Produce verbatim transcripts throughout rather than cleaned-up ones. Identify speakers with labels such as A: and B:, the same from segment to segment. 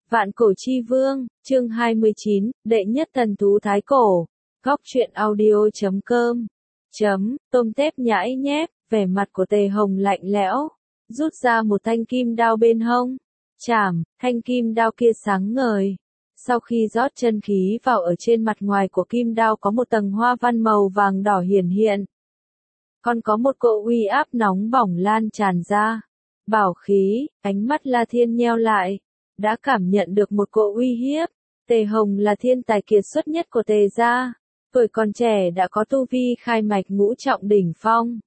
A: Vạn cổ chi vương, chương hai mươi chín, đệ nhất thần thú thái cổ. Góc truyện audio chấm com. Chấm, tôm tép nhãi nhép, vẻ mặt của Tề Hồng lạnh lẽo, rút ra một thanh kim đao bên hông. Chảm, thanh kim đao kia sáng ngời. Sau khi rót chân khí vào, ở trên mặt ngoài của kim đao có một tầng hoa văn màu vàng đỏ hiển hiện. Còn có một cỗ uy áp nóng bỏng lan tràn ra. Bảo khí, ánh mắt La Thiên nheo lại. Đã cảm nhận được một cỗ uy hiếp. Tề Hồng là thiên tài kiệt xuất nhất của Tề gia. Tuổi còn trẻ đã có tu vi khai mạch ngũ trọng đỉnh phong.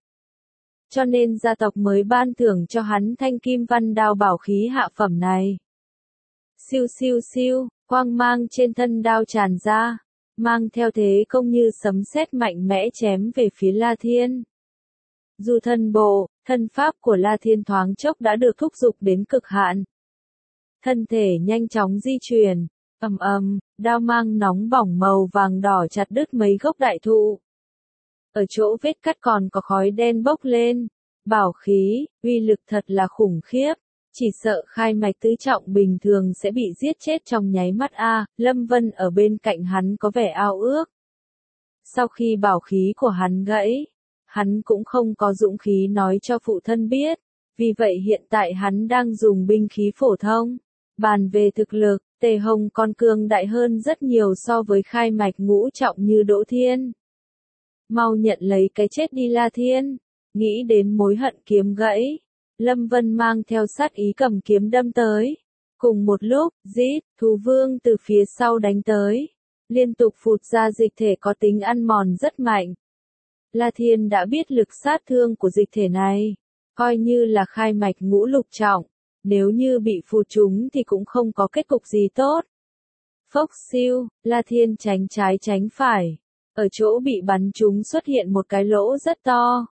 A: Cho nên gia tộc mới ban thưởng cho hắn thanh kim văn đao bảo khí hạ phẩm này. Siêu siêu siêu, quang mang trên thân đao tràn ra, mang theo thế công như sấm sét mạnh mẽ chém về phía La Thiên. Dù thân bộ, thân pháp của La Thiên thoáng chốc đã được thúc giục đến cực hạn. Thân thể nhanh chóng di chuyển, ầm ầm, đao mang nóng bỏng màu vàng đỏ chặt đứt mấy gốc đại thụ. Ở chỗ vết cắt còn có khói đen bốc lên. Bảo khí, uy lực thật là khủng khiếp. Chỉ sợ khai mạch tứ trọng bình thường sẽ bị giết chết trong nháy mắt a. Lâm Vân ở bên cạnh hắn có vẻ ao ước. Sau khi bảo khí của hắn gãy, hắn cũng không có dũng khí nói cho phụ thân biết. Vì vậy hiện tại hắn đang dùng binh khí phổ thông. Bàn về thực lực, Tề Hồng còn cường đại hơn rất nhiều so với khai mạch ngũ trọng như Đỗ Thiên. Mau nhận lấy cái chết đi La Thiên. Nghĩ đến mối hận kiếm gãy, Lâm Vân mang theo sát ý cầm kiếm đâm tới. Cùng một lúc, rít, thú vương từ phía sau đánh tới. Liên tục phụt ra dịch thể có tính ăn mòn rất mạnh. La Thiên đã biết lực sát thương của dịch thể này. Coi như là khai mạch ngũ lục trọng. Nếu như bị phụt trúng thì cũng không có kết cục gì tốt. Phốc siêu, La Thiên tránh trái tránh phải. Ở chỗ bị bắn trúng xuất hiện một cái lỗ rất to.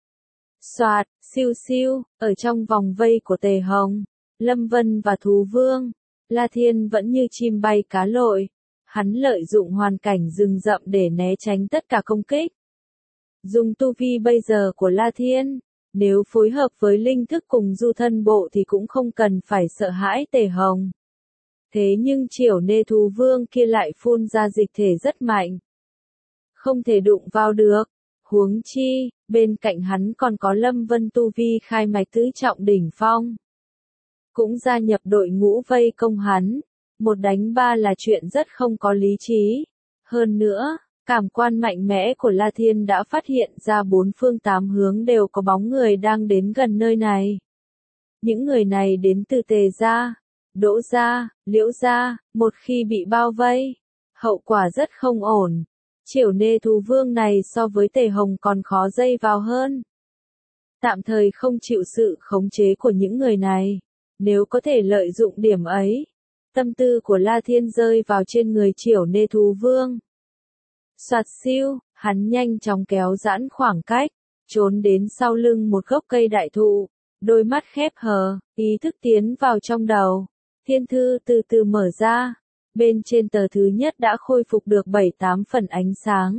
A: Soạt, siêu siêu, ở trong vòng vây của Tề Hồng, Lâm Vân và Thú Vương, La Thiên vẫn như chim bay cá lội. Hắn lợi dụng hoàn cảnh rừng rậm để né tránh tất cả công kích. Dùng tu vi bây giờ của La Thiên, nếu phối hợp với linh thức cùng du thân bộ thì cũng không cần phải sợ hãi Tề Hồng. Thế nhưng Triểu Nê Thú Vương kia lại phun ra dịch thể rất mạnh. Không thể đụng vào được. Huống chi, bên cạnh hắn còn có Lâm Vân tu vi khai mạch tứ trọng đỉnh phong. Cũng gia nhập đội ngũ vây công hắn. Một đánh ba là chuyện rất không có lý trí. Hơn nữa, cảm quan mạnh mẽ của La Thiên đã phát hiện ra bốn phương tám hướng đều có bóng người đang đến gần nơi này. Những người này đến từ Tề gia, Đỗ gia, Liễu gia, một khi bị bao vây, hậu quả rất không ổn. Triểu Nê Thú Vương này so với Tề Hồng còn khó dây vào hơn. Tạm thời không chịu sự khống chế của những người này. Nếu có thể lợi dụng điểm ấy, tâm tư của La Thiên rơi vào trên người Triểu Nê Thú Vương. Soạt siêu, hắn nhanh chóng kéo giãn khoảng cách, trốn đến sau lưng một gốc cây đại thụ, đôi mắt khép hờ, ý thức tiến vào trong đầu. Thiên thư từ từ mở ra. Bên trên tờ thứ nhất đã khôi phục được bảy tám phần ánh sáng.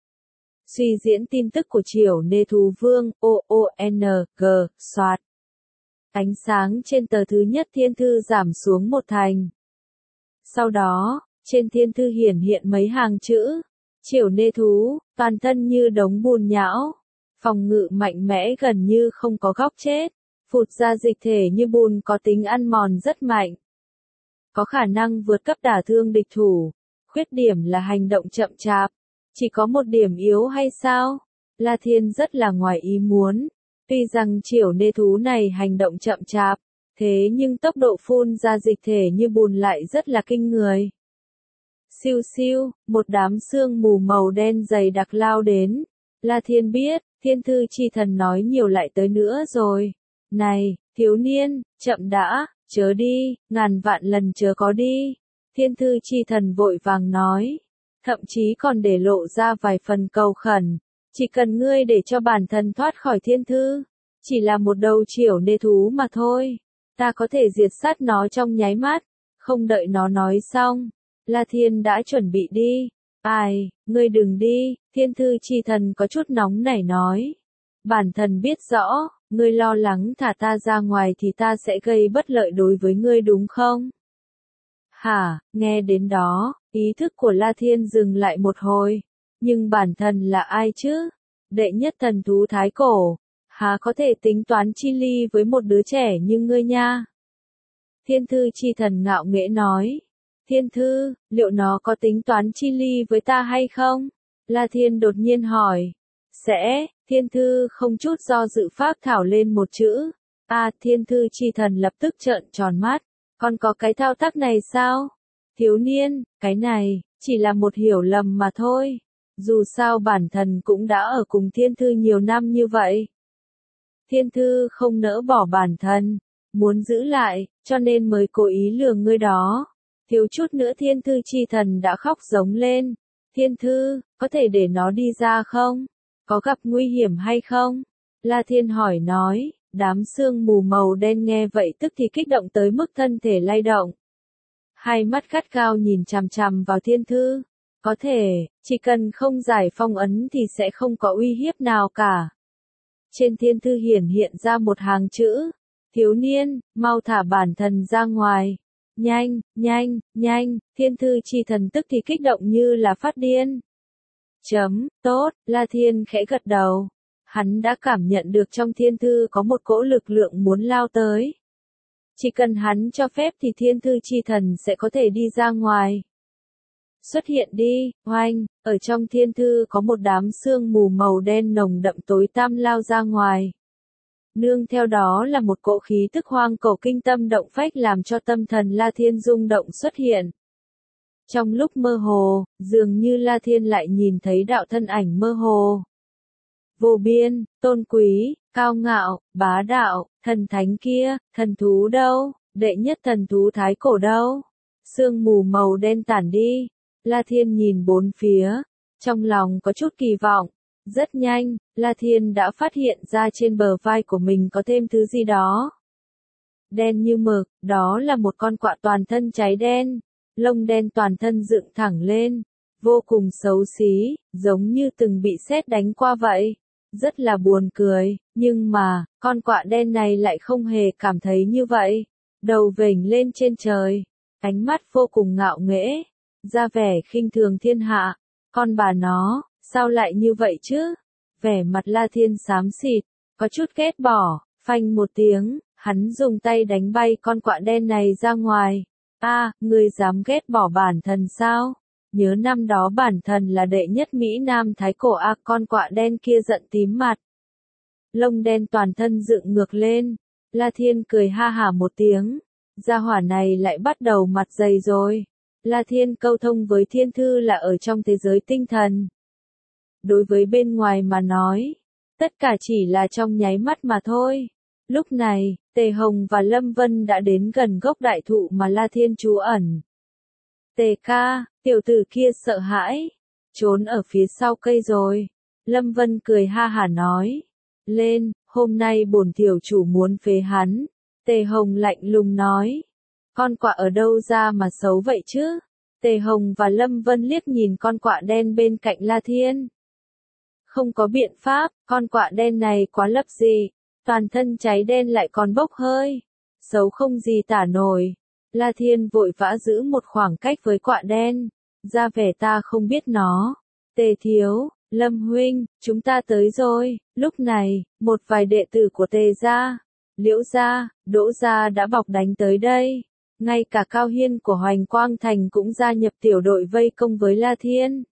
A: Suy diễn tin tức của Triểu Nê Thú Vương, O O N G, soạt. Ánh sáng trên tờ thứ nhất thiên thư giảm xuống một thành. Sau đó, trên thiên thư hiển hiện mấy hàng chữ. Triểu Nê Thú, toàn thân như đống bùn nhão. Phòng ngự mạnh mẽ gần như không có góc chết. Phụt ra dịch thể như bùn có tính ăn mòn rất mạnh. Có khả năng vượt cấp đả thương địch thủ. Khuyết điểm là hành động chậm chạp. Chỉ có một điểm yếu hay sao? La Thiên rất là ngoài ý muốn. Tuy rằng Triểu Nê Thú này hành động chậm chạp, thế nhưng tốc độ phun ra dịch thể như bùn lại rất là kinh người. Siêu siêu, một đám sương mù màu đen dày đặc lao đến. La Thiên biết, Thiên Thư Chi Thần nói nhiều lại tới nữa rồi. Này, thiếu niên, chậm đã. Chớ đi, ngàn vạn lần chớ có đi. Thiên Thư Chi Thần vội vàng nói. Thậm chí còn để lộ ra vài phần cầu khẩn. Chỉ cần ngươi để cho bản thân thoát khỏi thiên thư. Chỉ là một đầu Triểu Nê Thú mà thôi. Ta có thể diệt sát nó trong nháy mắt. Không đợi nó nói xong. La Thiên đã chuẩn bị đi. Ai, ngươi đừng đi. Thiên Thư Chi Thần có chút nóng nảy nói. Bản thân biết rõ. Ngươi lo lắng thả ta ra ngoài thì ta sẽ gây bất lợi đối với ngươi đúng không? Hả, nghe đến đó, ý thức của La Thiên dừng lại một hồi. Nhưng bản thân là ai chứ? Đệ nhất thần thú thái cổ, há có thể tính toán chi ly với một đứa trẻ như ngươi nha? Thiên thư chi thần ngạo nghễ nói. Thiên thư, liệu nó có tính toán chi ly với ta hay không? La Thiên đột nhiên hỏi. Sẽ, thiên thư không chút do dự phác thảo lên một chữ. À, thiên thư chi thần lập tức trợn tròn mắt. Còn có cái thao tác này sao? Thiếu niên, cái này, chỉ là một hiểu lầm mà thôi. Dù sao bản thân cũng đã ở cùng thiên thư nhiều năm như vậy. Thiên thư không nỡ bỏ bản thân, muốn giữ lại, cho nên mới cố ý lừa ngươi đó. Thiếu chút nữa thiên thư chi thần đã khóc giống lên. Thiên thư, có thể để nó đi ra không? Có gặp nguy hiểm hay không? La Thiên hỏi nói, đám sương mù màu đen nghe vậy tức thì kích động tới mức thân thể lay động. Hai mắt gắt gao nhìn chằm chằm vào thiên thư. Có thể, chỉ cần không giải phong ấn thì sẽ không có uy hiếp nào cả. Trên thiên thư hiển hiện ra một hàng chữ. Thiếu niên, mau thả bản thân ra ngoài. Nhanh, nhanh, nhanh, thiên thư chi thần tức thì kích động như là phát điên. Chấm, tốt, La Thiên khẽ gật đầu. Hắn đã cảm nhận được trong thiên thư có một cỗ lực lượng muốn lao tới. Chỉ cần hắn cho phép thì thiên thư chi thần sẽ có thể đi ra ngoài. Xuất hiện đi, oanh, ở trong thiên thư có một đám sương mù màu đen nồng đậm tối tăm lao ra ngoài. Nương theo đó là một cỗ khí tức hoang cổ kinh tâm động phách làm cho tâm thần La Thiên rung động xuất hiện. Trong lúc mơ hồ, dường như La Thiên lại nhìn thấy đạo thân ảnh mơ hồ. Vô biên, tôn quý, cao ngạo, bá đạo, thần thánh kia, thần thú đâu, đệ nhất thần thú thái cổ đâu. Sương mù màu đen tản đi, La Thiên nhìn bốn phía, trong lòng có chút kỳ vọng. Rất nhanh, La Thiên đã phát hiện ra trên bờ vai của mình có thêm thứ gì đó. Đen như mực, đó là một con quạ toàn thân cháy đen, lông đen toàn thân dựng thẳng lên, vô cùng xấu xí, giống như từng bị sét đánh qua vậy. Rất là buồn cười, nhưng mà, con quạ đen này lại không hề cảm thấy như vậy. Đầu vểnh lên trên trời, ánh mắt vô cùng ngạo nghễ, ra vẻ khinh thường thiên hạ. Con bà nó, sao lại như vậy chứ? Vẻ mặt La Thiên xám xịt, có chút ghét bỏ, phanh một tiếng, hắn dùng tay đánh bay con quạ đen này ra ngoài. A, à, ngươi dám ghét bỏ bản thân sao? Nhớ năm đó bản thân là đệ nhất Mỹ Nam thái cổ a à, con quạ đen kia giận tím mặt. Lông đen toàn thân dựng ngược lên, La Thiên cười ha hả một tiếng, gia hỏa này lại bắt đầu mặt dày rồi. La Thiên câu thông với thiên thư là ở trong thế giới tinh thần. Đối với bên ngoài mà nói, tất cả chỉ là trong nháy mắt mà thôi. Lúc này, Tề Hồng và Lâm Vân đã đến gần gốc đại thụ mà La Thiên trú ẩn. Tề ca, tiểu tử kia sợ hãi, trốn ở phía sau cây rồi. Lâm Vân cười ha hả nói. Lên, hôm nay bổn tiểu chủ muốn phế hắn. Tề Hồng lạnh lùng nói. Con quạ ở đâu ra mà xấu vậy chứ? Tề Hồng và Lâm Vân liếc nhìn con quạ đen bên cạnh La Thiên. Không có biện pháp, con quạ đen này quá lấp gì. Toàn thân cháy đen lại còn bốc hơi. Xấu không gì tả nổi. La Thiên vội vã giữ một khoảng cách với quạ đen. Ra vẻ ta không biết nó. Tề thiếu, Lâm huynh, chúng ta tới rồi. Lúc này, một vài đệ tử của Tề gia, Liễu gia, Đỗ gia đã bọc đánh tới đây. Ngay cả Cao Hiên của Hoành Quang Thành cũng gia nhập tiểu đội vây công với La Thiên.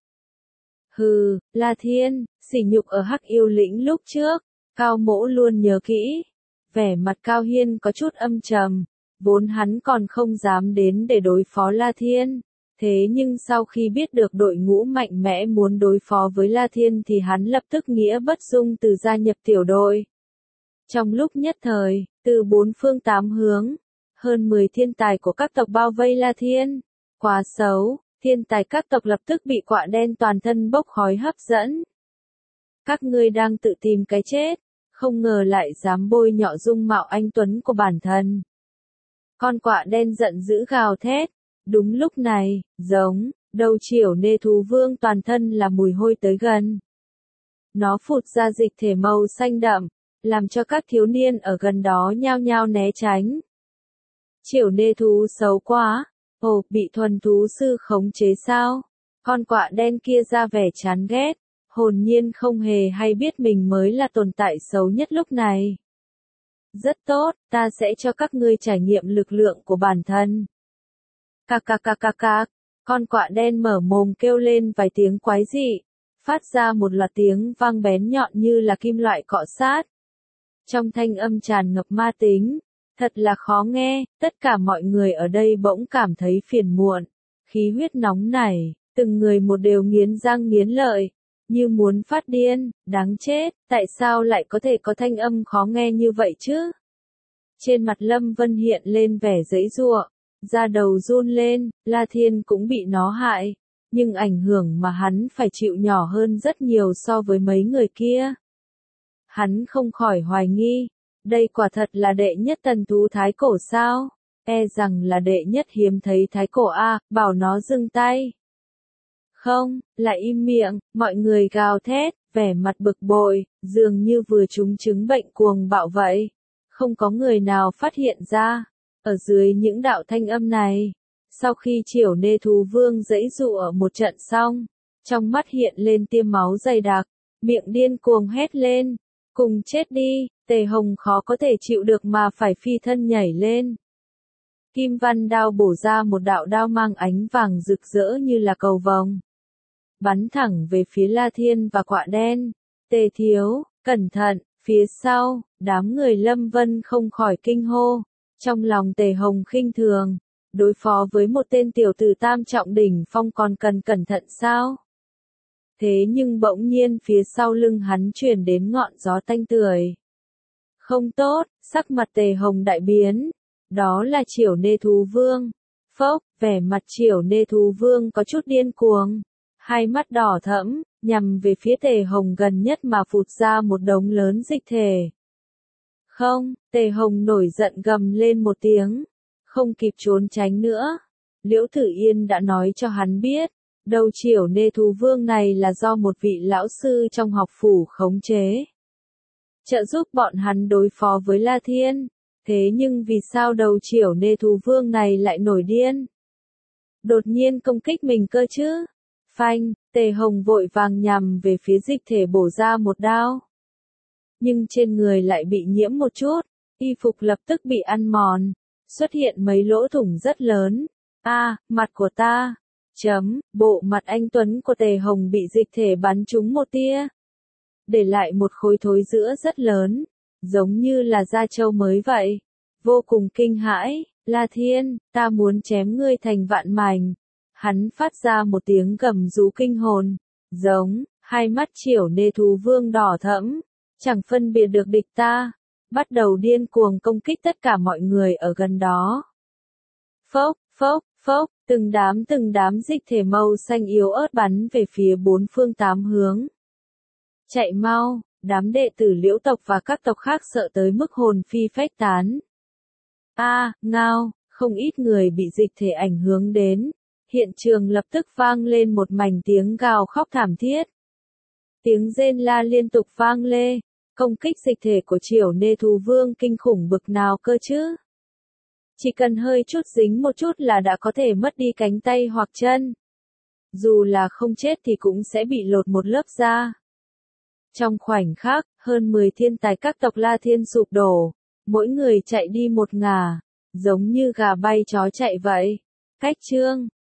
A: Hừ, La Thiên, sỉ nhục ở Hắc Yêu Lĩnh lúc trước, Cao Mỗ luôn nhớ kỹ. Vẻ mặt Cao Hiên có chút âm trầm, vốn hắn còn không dám đến để đối phó La Thiên. Thế nhưng sau khi biết được đội ngũ mạnh mẽ muốn đối phó với La Thiên thì hắn lập tức nghĩa bất dung từ gia nhập tiểu đội. Trong lúc nhất thời, từ bốn phương tám hướng, hơn mười thiên tài của các tộc bao vây La Thiên. Quá xấu, thiên tài các tộc lập tức bị quạ đen toàn thân bốc khói hấp dẫn. Các ngươi đang tự tìm cái chết, không ngờ lại dám bôi nhọ dung mạo anh tuấn của bản thân. Con quạ đen giận dữ gào thét. Đúng lúc này, giống, đầu chiểu nê thú vương toàn thân là mùi hôi tới gần. Nó phụt ra dịch thể màu xanh đậm, làm cho các thiếu niên ở gần đó nhao nhao né tránh. Chiểu nê thú xấu quá, Ồ, bị thuần thú sư khống chế sao? Con quạ đen kia ra vẻ chán ghét, hồn nhiên không hề hay biết mình mới là tồn tại xấu nhất lúc này. Rất tốt, ta sẽ cho các ngươi trải nghiệm lực lượng của bản thân. Cạc cạc cạc cạc cạc, con quạ đen mở mồm kêu lên vài tiếng quái dị, phát ra một loạt tiếng vang bén nhọn như là kim loại cọ sát. Trong thanh âm tràn ngập ma tính, thật là khó nghe, tất cả mọi người ở đây bỗng cảm thấy phiền muộn, khí huyết nóng nảy, từng người một đều nghiến răng nghiến lợi, như muốn phát điên, đáng chết, tại sao lại có thể có thanh âm khó nghe như vậy chứ? Trên mặt Lâm Vân hiện lên vẻ giãy giụa, da đầu run lên, La Thiên cũng bị nó hại, nhưng ảnh hưởng mà hắn phải chịu nhỏ hơn rất nhiều so với mấy người kia. Hắn không khỏi hoài nghi, đây quả thật là đệ nhất thần thú thái cổ sao? E rằng là đệ nhất hiếm thấy thái cổ a, bảo nó dừng tay. Không, lại im miệng, mọi người gào thét, vẻ mặt bực bội, dường như vừa trúng chứng bệnh cuồng bạo vậy. Không có người nào phát hiện ra, ở dưới những đạo thanh âm này, sau khi Triểu Nê Thú Vương giãy giụa một trận xong, trong mắt hiện lên tia máu dày đặc, miệng điên cuồng hét lên, cùng chết đi, Tề Hồng khó có thể chịu được mà phải phi thân nhảy lên. Kim văn đao bổ ra một đạo đao mang ánh vàng rực rỡ như là cầu vồng, bắn thẳng về phía La Thiên và quạ đen. Tề thiếu, cẩn thận, phía sau, đám người Lâm Vân không khỏi kinh hô, trong lòng Tề Hồng khinh thường, đối phó với một tên tiểu tử tam trọng đỉnh phong còn cần cẩn thận sao? Thế nhưng bỗng nhiên phía sau lưng hắn truyền đến ngọn gió tanh tưởi. Không tốt, sắc mặt Tề Hồng đại biến, đó là Triểu Nê Thú Vương. Phốc, vẻ mặt Triểu Nê Thú Vương có chút điên cuồng, hai mắt đỏ thẫm, nhằm về phía Tề Hồng gần nhất mà phụt ra một đống lớn dịch thể. Không, Tề Hồng nổi giận gầm lên một tiếng, không kịp trốn tránh nữa. Liễu Tử Yên đã nói cho hắn biết, đầu Triểu Nê Thú Vương này là do một vị lão sư trong học phủ khống chế, trợ giúp bọn hắn đối phó với La Thiên. Thế nhưng vì sao đầu Triểu Nê Thú Vương này lại nổi điên, đột nhiên công kích mình cơ chứ? Phanh, Tề Hồng vội vàng nhằm về phía dịch thể bổ ra một đao. Nhưng trên người lại bị nhiễm một chút, y phục lập tức bị ăn mòn, xuất hiện mấy lỗ thủng rất lớn. A, à, mặt của ta. Chấm, bộ mặt anh tuấn của Tề Hồng bị dịch thể bắn trúng một tia, để lại một khối thối rữa rất lớn, giống như là da trâu mới vậy. Vô cùng kinh hãi, La Thiên, ta muốn chém ngươi thành vạn mảnh. Hắn phát ra một tiếng gầm rú kinh hồn, giống, hai mắt Triểu Nê Thú Vương đỏ thẫm, chẳng phân biệt được địch ta, bắt đầu điên cuồng công kích tất cả mọi người ở gần đó. Phốc, phốc, phốc, từng đám từng đám dịch thể màu xanh yếu ớt bắn về phía bốn phương tám hướng. Chạy mau, đám đệ tử Liễu tộc và các tộc khác sợ tới mức hồn phi phách tán. A, à, ngao, không ít người bị dịch thể ảnh hưởng đến. Hiện trường lập tức vang lên một mảnh tiếng gào khóc thảm thiết. Tiếng rên la liên tục vang lê, công kích dịch thể của Triểu Nê Thú Vương kinh khủng bực nào cơ chứ? Chỉ cần hơi chút dính một chút là đã có thể mất đi cánh tay hoặc chân. Dù là không chết thì cũng sẽ bị lột một lớp da. Trong khoảnh khắc, hơn mười thiên tài các tộc La Thiên sụp đổ, mỗi người chạy đi một ngả, giống như gà bay chó chạy vậy. Cách chương